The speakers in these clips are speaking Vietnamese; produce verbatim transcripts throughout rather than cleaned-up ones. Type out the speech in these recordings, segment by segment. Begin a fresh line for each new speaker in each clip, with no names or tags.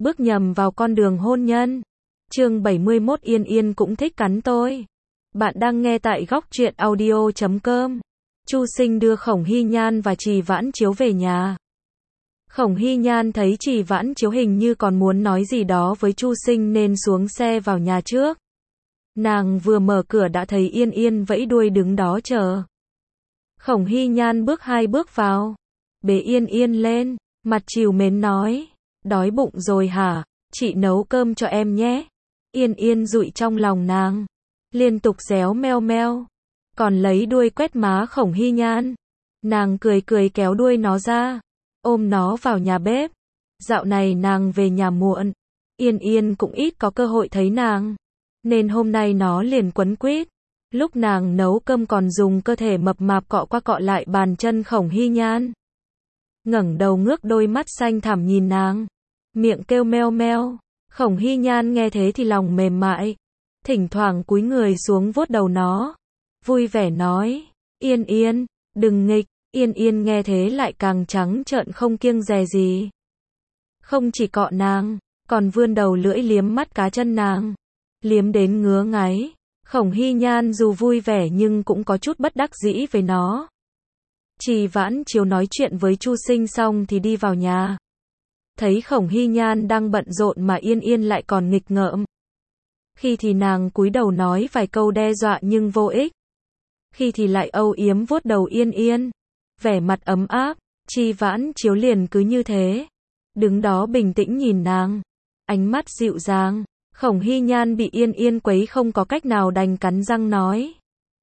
bước nhầm vào con đường hôn nhân. Chương bảy mươi mốt Yên Yên cũng thích cắn tôi. Bạn đang nghe tại góc truyện audio chấm com. Chu Sinh đưa Khổng Hy Nhan và Trì Vãn Chiếu về nhà. Khổng Hy Nhan thấy Trì Vãn Chiếu hình như còn muốn nói gì đó với Chu Sinh nên xuống xe vào nhà trước. Nàng vừa mở cửa đã thấy Yên Yên vẫy đuôi đứng đó chờ. Khổng Hy Nhan bước hai bước vào, bế Yên Yên lên, mặt trìu mến nói, đói bụng rồi hả, chị nấu cơm cho em nhé. Yên Yên dụi trong lòng nàng, liên tục réo meo meo, còn lấy đuôi quét má Khổng Hy Nhan. Nàng cười cười kéo đuôi nó ra, ôm nó vào nhà bếp. Dạo này nàng về nhà muộn, Yên Yên cũng ít có cơ hội thấy nàng, nên hôm nay nó liền quấn quýt. Lúc nàng nấu cơm còn dùng cơ thể mập mạp cọ qua cọ lại bàn chân Khổng Hy Nhan. Ngẩng đầu ngước đôi mắt xanh thẳm nhìn nàng, miệng kêu meo meo. Khổng Hy Nhan nghe thế thì lòng mềm mại, thỉnh thoảng cúi người xuống vuốt đầu nó, vui vẻ nói, Yên Yên, đừng nghịch. Yên Yên nghe thế lại càng trắng trợn không kiêng dè gì. Không chỉ cọ nàng, còn vươn đầu lưỡi liếm mắt cá chân nàng, liếm đến ngứa ngáy. Khổng Hy Nhan dù vui vẻ nhưng cũng có chút bất đắc dĩ với nó. Trì Vãn Chiếu nói chuyện với Chu Sinh xong thì đi vào nhà. Thấy Khổng Hy Nhan đang bận rộn mà Yên Yên lại còn nghịch ngợm. Khi thì nàng cúi đầu nói vài câu đe dọa nhưng vô ích. Khi thì lại âu yếm vuốt đầu Yên Yên, vẻ mặt ấm áp. Trì Vãn Chiếu liền cứ như thế, đứng đó bình tĩnh nhìn nàng, ánh mắt dịu dàng. Khổng Hy Nhan bị Yên Yên quấy không có cách nào đành cắn răng nói,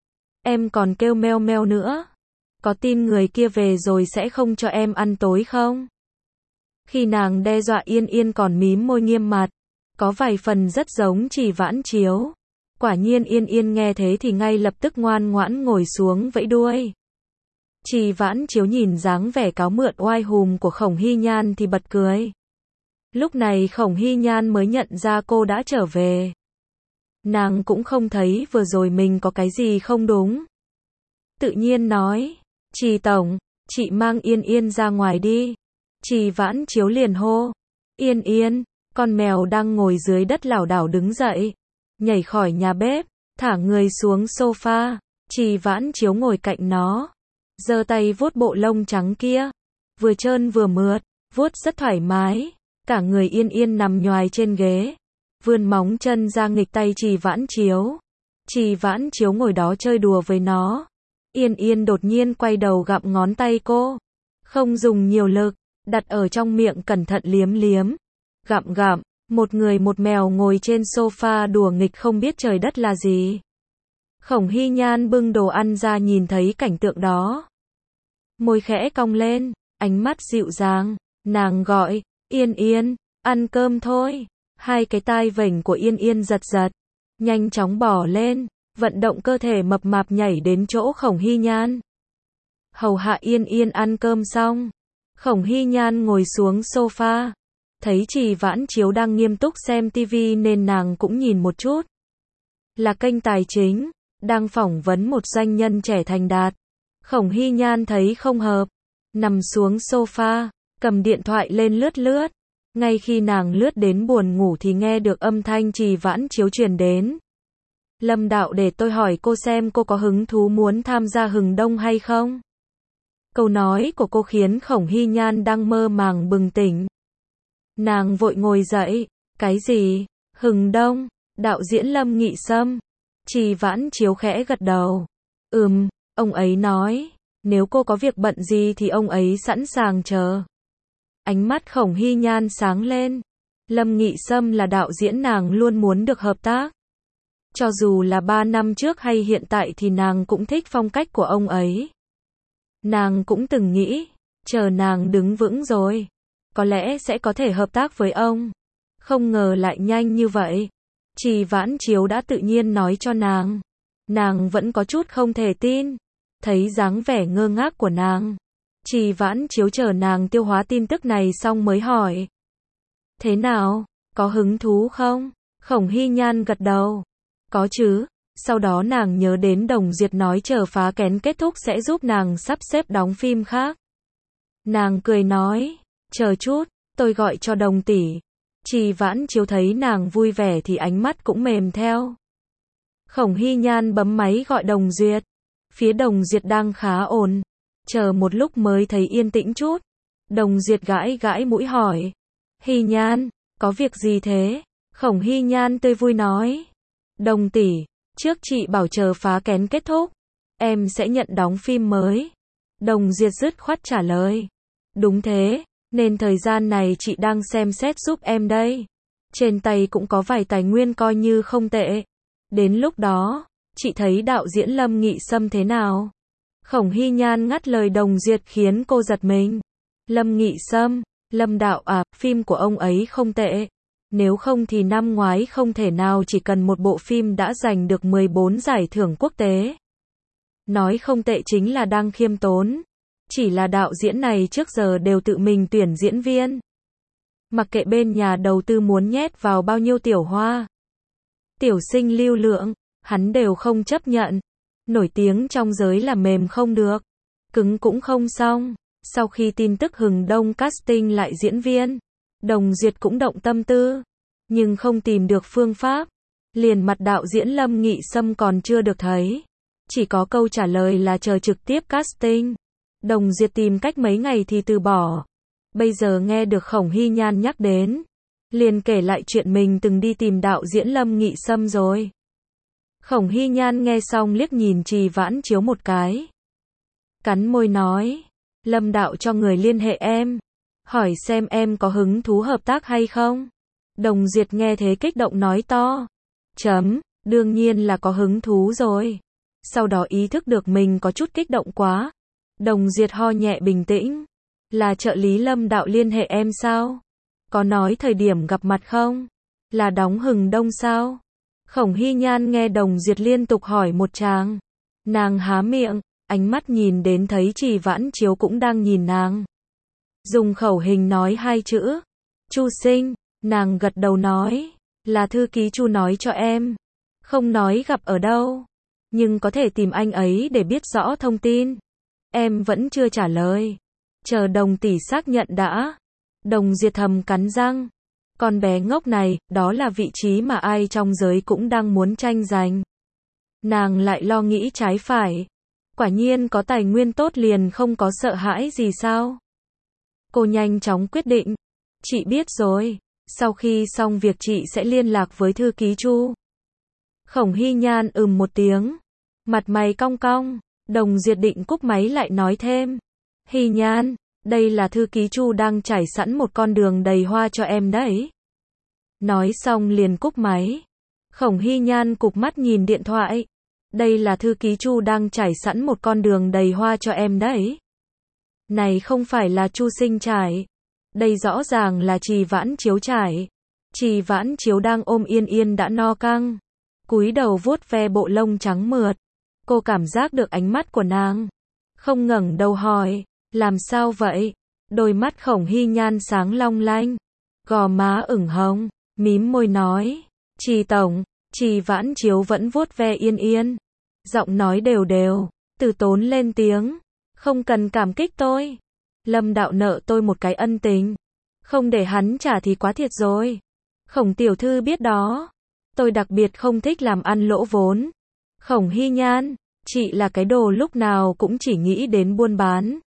em còn kêu meo meo nữa, có tin người kia về rồi sẽ không cho em ăn tối không? Khi nàng đe dọa Yên Yên còn mím môi nghiêm mặt, có vài phần rất giống Trì Vãn Chiếu. Quả nhiên Yên Yên nghe thế thì ngay lập tức ngoan ngoãn ngồi xuống vẫy đuôi. Trì Vãn Chiếu nhìn dáng vẻ cáo mượn oai hùm của Khổng Hy Nhan thì bật cười. Lúc này Khổng Hy Nhan mới nhận ra cô đã trở về. Nàng cũng không thấy vừa rồi mình có cái gì không đúng. Tự nhiên nói, Trì Tổng, chị mang Yên Yên ra ngoài đi. Trì Vãn Chiếu liền hô, Yên Yên, con mèo đang ngồi dưới đất lảo đảo đứng dậy, nhảy khỏi nhà bếp, thả người xuống sofa. Trì Vãn Chiếu ngồi cạnh nó, giơ tay vuốt bộ lông trắng kia, vừa trơn vừa mượt, vuốt rất thoải mái. Cả người Yên Yên nằm nhoài trên ghế, vươn móng chân ra nghịch tay Trì Vãn Chiếu. Trì Vãn Chiếu ngồi đó chơi đùa với nó. Yên Yên đột nhiên quay đầu gặm ngón tay cô, không dùng nhiều lực, đặt ở trong miệng cẩn thận liếm liếm, gặm gặm. Một người một mèo ngồi trên sofa đùa nghịch không biết trời đất là gì. Khổng Hy Nhan bưng đồ ăn ra nhìn thấy cảnh tượng đó, môi khẽ cong lên, ánh mắt dịu dàng, nàng gọi, Yên Yên, ăn cơm thôi. Hai cái tai vểnh của Yên Yên giật giật, nhanh chóng bò lên, vận động cơ thể mập mạp nhảy đến chỗ Khổng Hy Nhan. Hầu hạ Yên Yên ăn cơm xong, Khổng Hy Nhan ngồi xuống sofa, thấy Trì Vãn Chiếu đang nghiêm túc xem tivi nên nàng cũng nhìn một chút. Là kênh tài chính, đang phỏng vấn một doanh nhân trẻ thành đạt. Khổng Hy Nhan thấy không hợp, nằm xuống sofa, cầm điện thoại lên lướt lướt. Ngay khi nàng lướt đến buồn ngủ thì nghe được âm thanh Trì Vãn Chiếu truyền đến. Lâm đạo, để tôi hỏi cô xem cô có hứng thú muốn tham gia hừng đông hay không? Câu nói của cô khiến Khổng Hy Nhan đang mơ màng bừng tỉnh. Nàng vội ngồi dậy, cái gì? Hừng đông? Đạo diễn Lâm Nghị Sâm? Trì Vãn Chiếu khẽ gật đầu. Ừm, ông ấy nói, nếu cô có việc bận gì thì ông ấy sẵn sàng chờ. Ánh mắt Khổng Hy Nhan sáng lên. Lâm Nghị Sâm là đạo diễn nàng luôn muốn được hợp tác. Cho dù là ba năm trước hay hiện tại thì nàng cũng thích phong cách của ông ấy. Nàng cũng từng nghĩ, chờ nàng đứng vững rồi, có lẽ sẽ có thể hợp tác với ông. Không ngờ lại nhanh như vậy. Trì Vãn Chiếu đã tự nhiên nói cho nàng. Nàng vẫn có chút không thể tin. Thấy dáng vẻ ngơ ngác của nàng, Trì Vãn Chiếu chờ nàng tiêu hóa tin tức này xong mới hỏi. Thế nào, có hứng thú không? Khổng Hy Nhan gật đầu. Có chứ. Sau đó nàng nhớ đến Đồng Duyệt nói chờ Phá Kén kết thúc sẽ giúp nàng sắp xếp đóng phim khác. Nàng cười nói, chờ chút, tôi gọi cho Đồng tỷ. Trì Vãn Chiếu thấy nàng vui vẻ thì ánh mắt cũng mềm theo. Khổng Hy Nhan bấm máy gọi Đồng Duyệt. Phía Đồng Duyệt đang khá ổn. Chờ một lúc mới thấy yên tĩnh chút. Đồng Duyệt gãi gãi mũi hỏi. Hy Nhan, có việc gì thế? Khổng Hy Nhan tươi vui nói. Đồng tỷ, trước chị bảo chờ phá kén kết thúc, em sẽ nhận đóng phim mới. Đồng Duyệt dứt khoát trả lời. Đúng thế, nên thời gian này chị đang xem xét giúp em đây. Trên tay cũng có vài tài nguyên coi như không tệ. Đến lúc đó, chị thấy đạo diễn Lâm Nghị Sâm thế nào? Khổng Hy Nhan ngắt lời Đồng Duyệt khiến cô giật mình. Lâm Nghị Sâm, Lâm đạo à, phim của ông ấy không tệ. Nếu không thì năm ngoái không thể nào chỉ cần một bộ phim đã giành được mười bốn giải thưởng quốc tế. Nói không tệ chính là đang khiêm tốn. Chỉ là đạo diễn này trước giờ đều tự mình tuyển diễn viên. Mặc kệ bên nhà đầu tư muốn nhét vào bao nhiêu tiểu hoa, tiểu sinh lưu lượng, hắn đều không chấp nhận. Nổi tiếng trong giới là mềm không được, cứng cũng không xong. Sau khi tin tức Hừng Đông casting lại diễn viên, Đồng Duyệt cũng động tâm tư, nhưng không tìm được phương pháp. Liền mặt đạo diễn Lâm Nghị Sâm còn chưa được thấy. Chỉ có câu trả lời là chờ trực tiếp casting. Đồng Duyệt tìm cách mấy ngày thì từ bỏ. Bây giờ nghe được Khổng Hy Nhan nhắc đến, liền kể lại chuyện mình từng đi tìm đạo diễn Lâm Nghị Sâm rồi. Khổng Hy Nhan nghe xong liếc nhìn Trì Vãn Chiếu một cái. Cắn môi nói, Lâm đạo cho người liên hệ em, hỏi xem em có hứng thú hợp tác hay không. Đồng Duyệt nghe thế kích động nói to. Chấm, đương nhiên là có hứng thú rồi. Sau đó ý thức được mình có chút kích động quá. Đồng Duyệt ho nhẹ bình tĩnh. Là trợ lý Lâm đạo liên hệ em sao? Có nói thời điểm gặp mặt không? Là đóng Hừng Đông sao? Khổng Hy Nhan nghe Đồng Duyệt liên tục hỏi một tràng. Nàng há miệng, ánh mắt nhìn đến thấy Trì Vãn Chiếu cũng đang nhìn nàng. Dùng khẩu hình nói hai chữ. Chu Sinh, nàng gật đầu nói. Là thư ký Chu nói cho em. Không nói gặp ở đâu. Nhưng có thể tìm anh ấy để biết rõ thông tin. Em vẫn chưa trả lời. Chờ Đồng tỷ xác nhận đã. Đồng Duyệt thầm cắn răng. Con bé ngốc này, đó là vị trí mà ai trong giới cũng đang muốn tranh giành. Nàng lại lo nghĩ trái phải. Quả nhiên có tài nguyên tốt liền không có sợ hãi gì sao? Cô nhanh chóng quyết định. Chị biết rồi. Sau khi xong việc chị sẽ liên lạc với thư ký Chu. Khổng Hy Nhan ừm một tiếng. Mặt mày cong cong. Đồng Duyệt định cúp máy lại nói thêm. Hy Nhan, đây là thư ký Chu đang trải sẵn một con đường đầy hoa cho em đấy. Nói xong liền cúp máy. Khổng Hy Nhan cụp mắt nhìn điện thoại. Đây là thư ký Chu đang trải sẵn một con đường đầy hoa cho em đấy. Này không phải là Chu Sinh trải. Đây rõ ràng là Trì Vãn Chiếu trải. Trì Vãn Chiếu đang ôm Yên Yên đã no căng. Cúi đầu vuốt ve bộ lông trắng mượt. Cô cảm giác được ánh mắt của nàng. Không ngẩng đầu hỏi. Làm sao vậy? Đôi mắt Khổng Hy Nhan sáng long lanh. Gò má ửng hồng. Mím môi nói. Trì tổng. Trì Vãn Chiếu vẫn vuốt ve Yên Yên. Giọng nói đều đều. Từ tốn lên tiếng. Không cần cảm kích tôi. Lâm đạo nợ tôi một cái ân tình. Không để hắn trả thì quá thiệt rồi. Khổng tiểu thư biết đó. Tôi đặc biệt không thích làm ăn lỗ vốn. Khổng Hy Nhan, chị là cái đồ lúc nào cũng chỉ nghĩ đến buôn bán.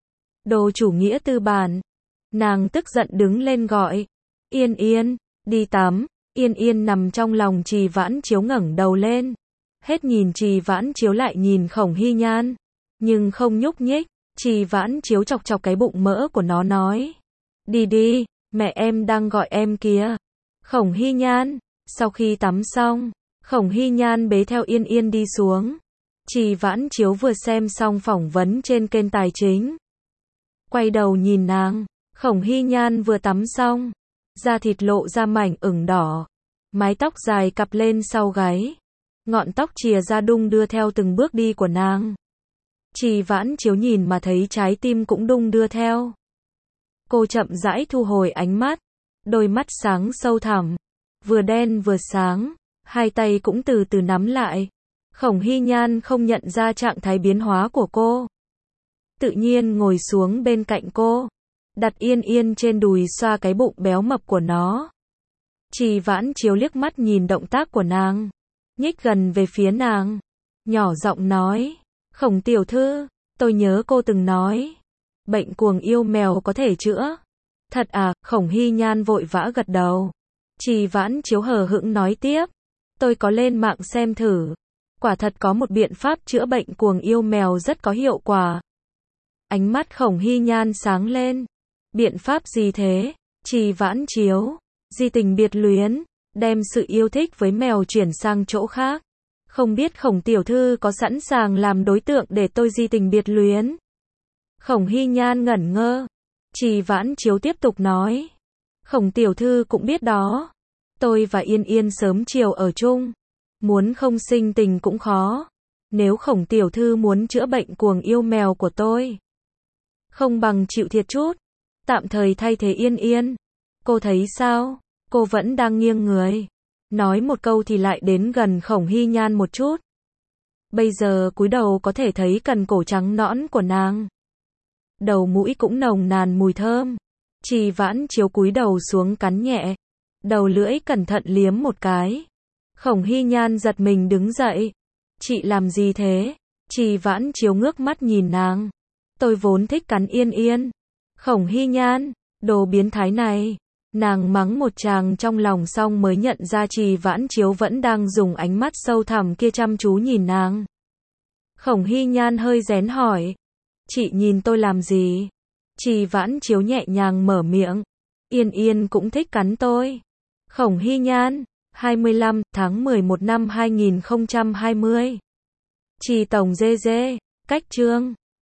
Đồ chủ nghĩa tư bản. Nàng tức giận đứng lên gọi. Yên Yên, đi tắm. Yên Yên nằm trong lòng Trì Vãn Chiếu ngẩng đầu lên. Hết nhìn Trì Vãn Chiếu lại nhìn Khổng Hy Nhan. Nhưng không nhúc nhích. Trì Vãn Chiếu chọc chọc cái bụng mỡ của nó nói. Đi đi, mẹ em đang gọi em kìa. Khổng Hy Nhan, sau khi tắm xong, Khổng Hy Nhan bế theo Yên Yên đi xuống. Trì Vãn Chiếu vừa xem xong phỏng vấn trên kênh tài chính. Quay đầu nhìn nàng, Khổng Hy Nhan vừa tắm xong. Da thịt lộ ra mảnh ửng đỏ. Mái tóc dài cặp lên sau gáy. Ngọn tóc chìa ra đung đưa theo từng bước đi của nàng. Trì Vãn Chiếu nhìn mà thấy trái tim cũng đung đưa theo. Cô chậm rãi thu hồi ánh mắt. Đôi mắt sáng sâu thẳm. Vừa đen vừa sáng. Hai tay cũng từ từ nắm lại. Khổng Hy Nhan không nhận ra trạng thái biến hóa của cô. Tự nhiên ngồi xuống bên cạnh cô. Đặt Yên Yên trên đùi xoa cái bụng béo mập của nó. Trì Vãn Chiếu liếc mắt nhìn động tác của nàng, nhích gần về phía nàng, nhỏ giọng nói, Khổng tiểu thư, tôi nhớ cô từng nói, bệnh cuồng yêu mèo có thể chữa. Thật à? Khổng Hy Nhan vội vã gật đầu. Trì Vãn Chiếu hờ hững nói tiếp, tôi có lên mạng xem thử, quả thật có một biện pháp chữa bệnh cuồng yêu mèo rất có hiệu quả. Ánh mắt Khổng Hy Nhan sáng lên, biện pháp gì thế? Trì Vãn Chiếu, di tình biệt luyến, đem sự yêu thích với mèo chuyển sang chỗ khác. Không biết Khổng tiểu thư có sẵn sàng làm đối tượng để tôi di tình biệt luyến? Khổng Hy Nhan ngẩn ngơ. Trì Vãn Chiếu tiếp tục nói, Khổng tiểu thư cũng biết đó, tôi và Yên Yên sớm chiều ở chung, muốn không sinh tình cũng khó. Nếu Khổng tiểu thư muốn chữa bệnh cuồng yêu mèo của tôi, không bằng chịu thiệt chút, tạm thời thay thế Yên Yên. Cô thấy sao? Cô vẫn đang nghiêng người, nói một câu thì lại đến gần Khổng Hy Nhan một chút. Bây giờ cúi đầu có thể thấy cằn cổ trắng nõn của nàng. Đầu mũi cũng nồng nàn mùi thơm. Trì Vãn Chiếu cúi đầu xuống cắn nhẹ, đầu lưỡi cẩn thận liếm một cái. Khổng Hy Nhan giật mình đứng dậy. Chị làm gì thế? Trì Vãn Chiếu ngước mắt nhìn nàng. Tôi vốn thích cắn Yên Yên. Khổng Hy Nhan, đồ biến thái này. Nàng mắng một tràng trong lòng xong mới nhận ra Trì Vãn Chiếu vẫn đang dùng ánh mắt sâu thẳm kia chăm chú nhìn nàng. Khổng Hy Nhan hơi rén hỏi, chị nhìn tôi làm gì? Trì Vãn Chiếu nhẹ nhàng mở miệng, Yên Yên cũng thích cắn tôi. Khổng Hy Nhan, hai mươi lăm tháng mười một năm hai nghìn không trăm hai mươi. Trì tổng dê dê, cách chương